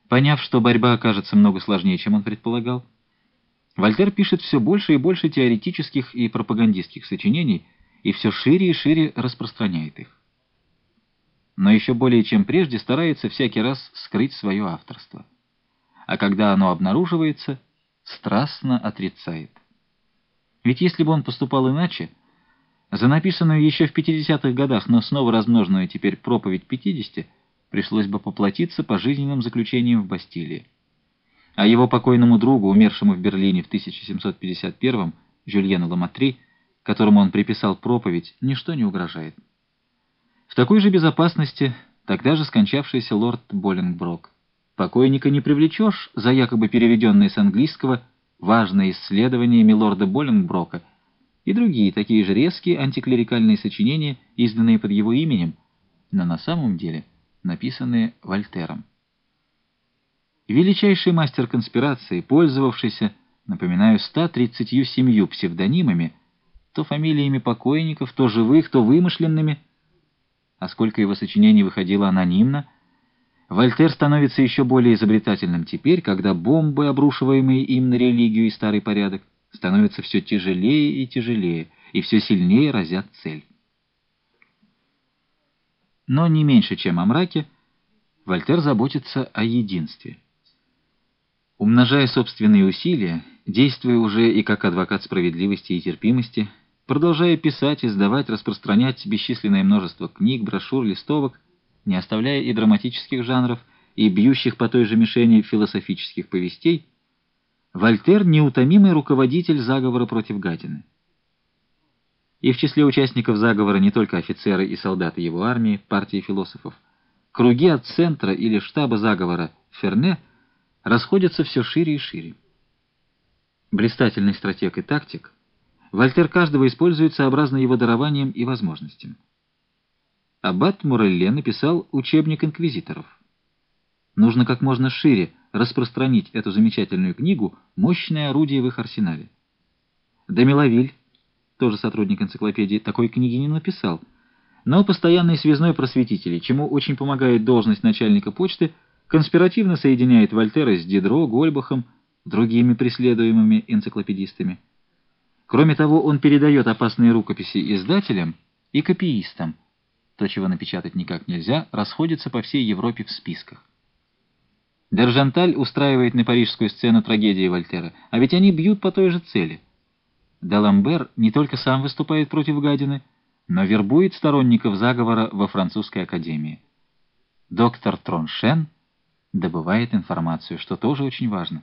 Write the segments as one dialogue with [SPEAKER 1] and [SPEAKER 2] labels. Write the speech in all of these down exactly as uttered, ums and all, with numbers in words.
[SPEAKER 1] Поняв, что борьба окажется много сложнее, чем он предполагал, Вольтер пишет все больше и больше теоретических и пропагандистских сочинений и все шире и шире распространяет их. Но еще более чем прежде старается всякий раз скрыть свое авторство. А когда оно обнаруживается, страстно отрицает. Ведь если бы он поступал иначе, за написанную еще в пятидесятых годах, но снова размноженную теперь проповедь пятидесяти, пришлось бы поплатиться пожизненным заключением в Бастилии. А его покойному другу, умершему в Берлине в тысяча семьсот пятьдесят первом, Жюльену Ламатри, которому он приписал проповедь, ничто не угрожает. В такой же безопасности тогда же скончавшийся лорд Боленброк. Покойника не привлечешь за якобы переведенное с английского важное исследование милорда Боленброка и другие такие же резкие антиклерикальные сочинения, изданные под его именем, но на самом деле написанные Вольтером. Величайший мастер конспирации, пользовавшийся, напоминаю, ста тридцатью семью псевдонимами, то фамилиями покойников, то живых, то вымышленными, а сколько его сочинений выходило анонимно, Вольтер становится еще более изобретательным теперь, когда бомбы, обрушиваемые им на религию и старый порядок, становятся все тяжелее и тяжелее, и все сильнее разят цель. Но не меньше, чем о мраке, Вольтер заботится о единстве. Умножая собственные усилия, действуя уже и как адвокат справедливости и терпимости, продолжая писать, издавать, распространять бесчисленное множество книг, брошюр, листовок, не оставляя и драматических жанров, и бьющих по той же мишени философических повестей, Вольтер — неутомимый руководитель заговора против гадины. И в числе участников заговора не только офицеры и солдаты его армии, партии философов. Круги от центра или штаба заговора Ферне расходятся все шире и шире. Блистательный стратег и тактик, Вольтер каждого использует сообразно его дарованиям и возможностям. Аббат Морелле написал учебник инквизиторов. Нужно как можно шире распространить эту замечательную книгу, мощное орудие в их арсенале. Демилавиль, тоже сотрудник энциклопедии, такой книги не написал, но постоянный связной просветитель, чему очень помогает должность начальника почты, конспиративно соединяет Вольтера с Дидро, Гольбахом, другими преследуемыми энциклопедистами. Кроме того, он передает опасные рукописи издателям и копиистам. То, чего напечатать никак нельзя, расходится по всей Европе в списках. Держанталь устраивает на парижскую сцену трагедии Вольтера, а ведь они бьют по той же цели. Даламбер не только сам выступает против гадины, но вербует сторонников заговора во французской академии. Доктор Троншен добывает информацию, что тоже очень важно.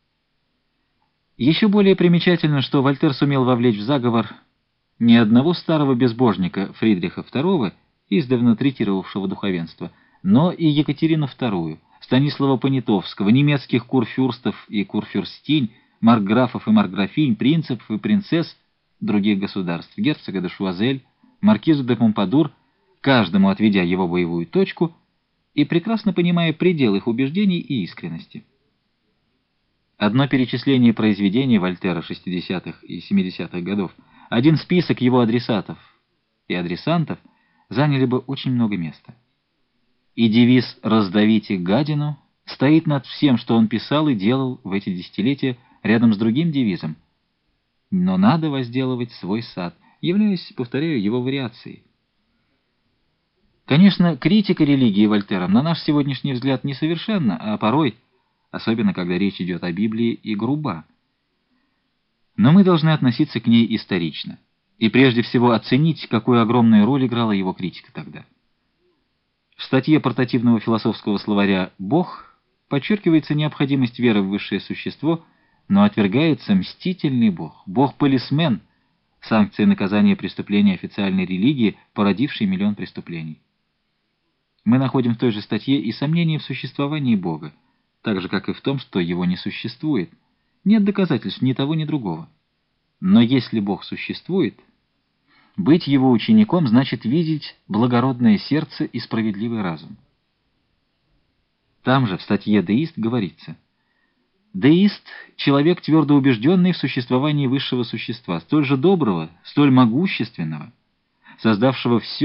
[SPEAKER 1] Еще более примечательно, что Вольтер сумел вовлечь в заговор не одного старого безбожника Фридриха второго, издавна третировавшего духовенство, но и Екатерину вторую, Станислава Понятовского, немецких курфюрстов и курфюрстинь, маркграфов и маркграфинь, принцев и принцесс других государств, герцога де Шуазель, маркиза де Помпадур, каждому отведя его боевую точку и прекрасно понимая предел их убеждений и искренности. Одно перечисление произведений Вольтера шестидесятых и семидесятых годов, один список его адресатов и адресантов заняли бы очень много места. И девиз «Раздавите гадину» стоит над всем, что он писал и делал в эти десятилетия, рядом с другим девизом «Но надо возделывать свой сад», являясь, повторяю, его вариацией. Конечно, критика религии Вольтера, на наш сегодняшний взгляд, несовершенна, а порой, особенно когда речь идет о Библии, и груба. Но мы должны относиться к ней исторично и прежде всего оценить, какую огромную роль играла его критика тогда. В статье портативного философского словаря «Бог» подчеркивается необходимость веры в высшее существо, но отвергается мстительный Бог, Бог-полисмен, санкция наказания преступления официальной религии, породившей миллион преступлений. Мы находим в той же статье и сомнение в существовании Бога, так же, как и в том, что его не существует. Нет доказательств ни того, ни другого. Но если Бог существует, быть его учеником значит видеть благородное сердце и справедливый разум. Там же, в статье «Деист» говорится: «Деист — человек, твердо убежденный в существовании высшего существа, столь же доброго, столь могущественного, создавшего все,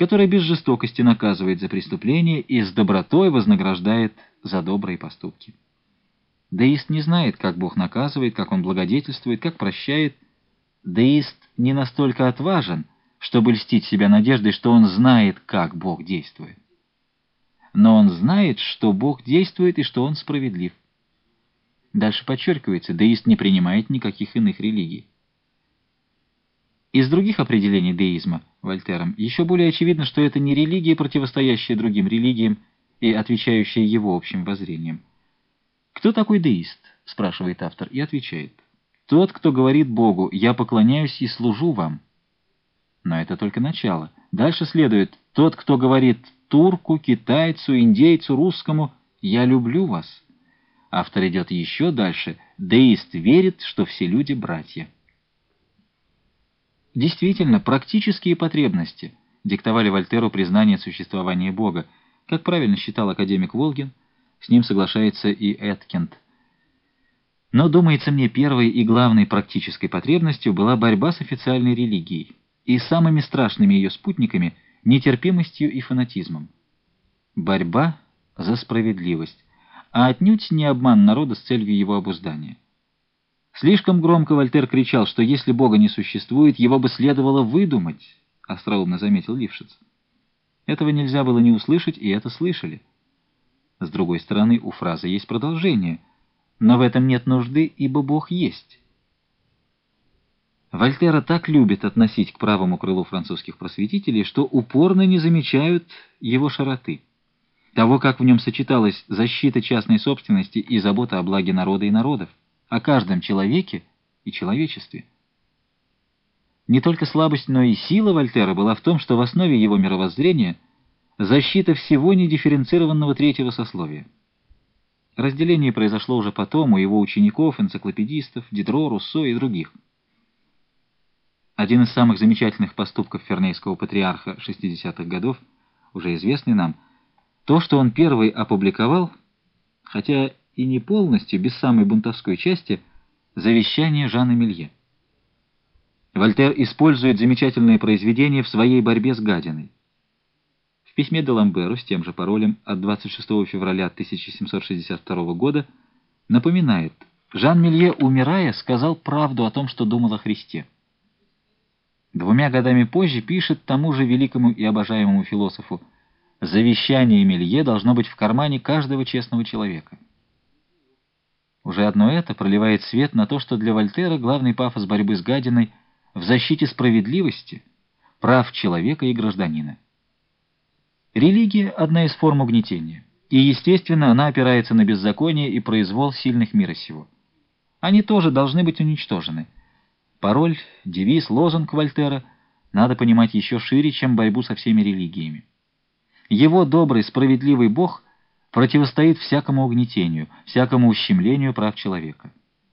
[SPEAKER 1] который без жестокости наказывает за преступления и с добротой вознаграждает за добрые поступки. Деист не знает, как Бог наказывает, как Он благодетельствует, как прощает. Деист не настолько отважен, чтобы льстить себя надеждой, что он знает, как Бог действует. Но он знает, что Бог действует и что Он справедлив. Дальше подчеркивается, деист не принимает никаких иных религий. Из других определений деизма Вольтером еще более очевидно, что это не религия, противостоящая другим религиям и отвечающая его общим воззрениям. «Кто такой деист?» — спрашивает автор, и отвечает: «Тот, кто говорит Богу: я поклоняюсь и служу вам». Но это только начало. Дальше следует: «Тот, кто говорит турку, китайцу, индейцу, русскому: я люблю вас». Автор идет еще дальше. Деист верит, что все люди — братья. Действительно, практические потребности диктовали Вольтеру признание существования Бога, как правильно считал академик Волгин, с ним соглашается и Эткинд. Но, думается мне, первой и главной практической потребностью была борьба с официальной религией и самыми страшными ее спутниками — нетерпимостью и фанатизмом. Борьба за справедливость, а отнюдь не обман народа с целью его обуздания. Слишком громко Вольтер кричал, что если Бога не существует, его бы следовало выдумать, остроумно заметил Лившиц. Этого нельзя было не услышать, и это слышали. С другой стороны, у фразы есть продолжение, но в этом нет нужды, ибо Бог есть. Вольтера так любят относить к правому крылу французских просветителей, что упорно не замечают его широты, того, как в нем сочеталась защита частной собственности и забота о благе народа и народов, о каждом человеке и человечестве. Не только слабость, но и сила Вольтера была в том, что в основе его мировоззрения защита всего недифференцированного третьего сословия. Разделение произошло уже потом у его учеников, энциклопедистов, Дидро, Руссо и других. Один из самых замечательных поступков Фернейского патриарха шестидесятых годов, уже известный нам, то, что он первый опубликовал, хотя и не полностью, без самой бунтовской части, завещание Жана Мелье. Вольтер использует замечательное произведение в своей борьбе с гадиной. В письме де Ламберу с тем же паролем от двадцать шестого февраля тысяча семьсот шестьдесят второго года напоминает: Жан Мелье, умирая, сказал правду о том, что думал о Христе. Двумя годами позже пишет тому же великому и обожаемому философу: завещание Мелье должно быть в кармане каждого честного человека. Уже одно это проливает свет на то, что для Вольтера главный пафос борьбы с гадиной в защите справедливости, прав человека и гражданина. Религия — одна из форм угнетения, и, естественно, она опирается на беззаконие и произвол сильных мира сего. Они тоже должны быть уничтожены. Пароль, девиз, лозунг Вольтера надо понимать еще шире, чем борьбу со всеми религиями. Его добрый, справедливый Бог противостоит всякому угнетению, всякому ущемлению прав человека.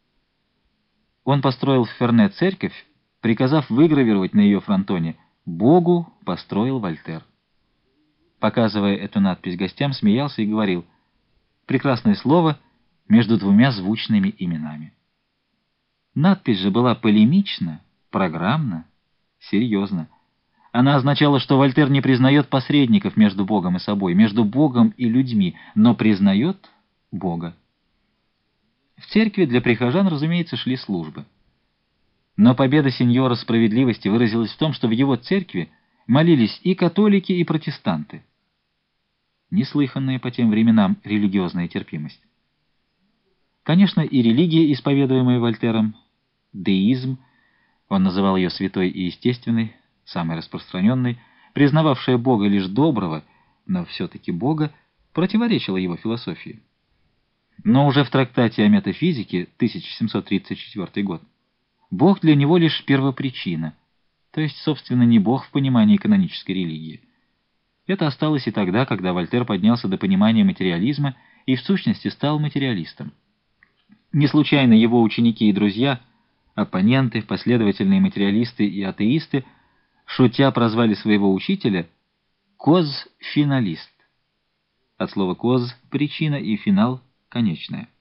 [SPEAKER 1] Он построил в Ферне церковь, приказав выгравировать на ее фронтоне: «Богу построил Вольтер». Показывая эту надпись гостям, смеялся и говорил: «Прекрасное слово между двумя звучными именами». Надпись же была полемична, программна, серьезна. Она означала, что Вольтер не признает посредников между Богом и собой, между Богом и людьми, но признает Бога. В церкви для прихожан, разумеется, шли службы. Но победа сеньора справедливости выразилась в том, что в его церкви молились и католики, и протестанты. Неслыханная по тем временам религиозная терпимость. Конечно, и религия, исповедуемая Вольтером, деизм, он называл ее святой и естественной, самой распространенной, признававшая Бога лишь доброго, но все-таки Бога, противоречила его философии. Но уже в трактате о метафизике, тысяча семьсот тридцать четвёртый год, Бог для него лишь первопричина, то есть, собственно, не Бог в понимании канонической религии. Это осталось и тогда, когда Вольтер поднялся до понимания материализма и в сущности стал материалистом. Не случайно его ученики и друзья, оппоненты, последовательные материалисты и атеисты, шутя прозвали своего учителя «коз-финалист». От слова «коз» — причина и «финал» — конечная.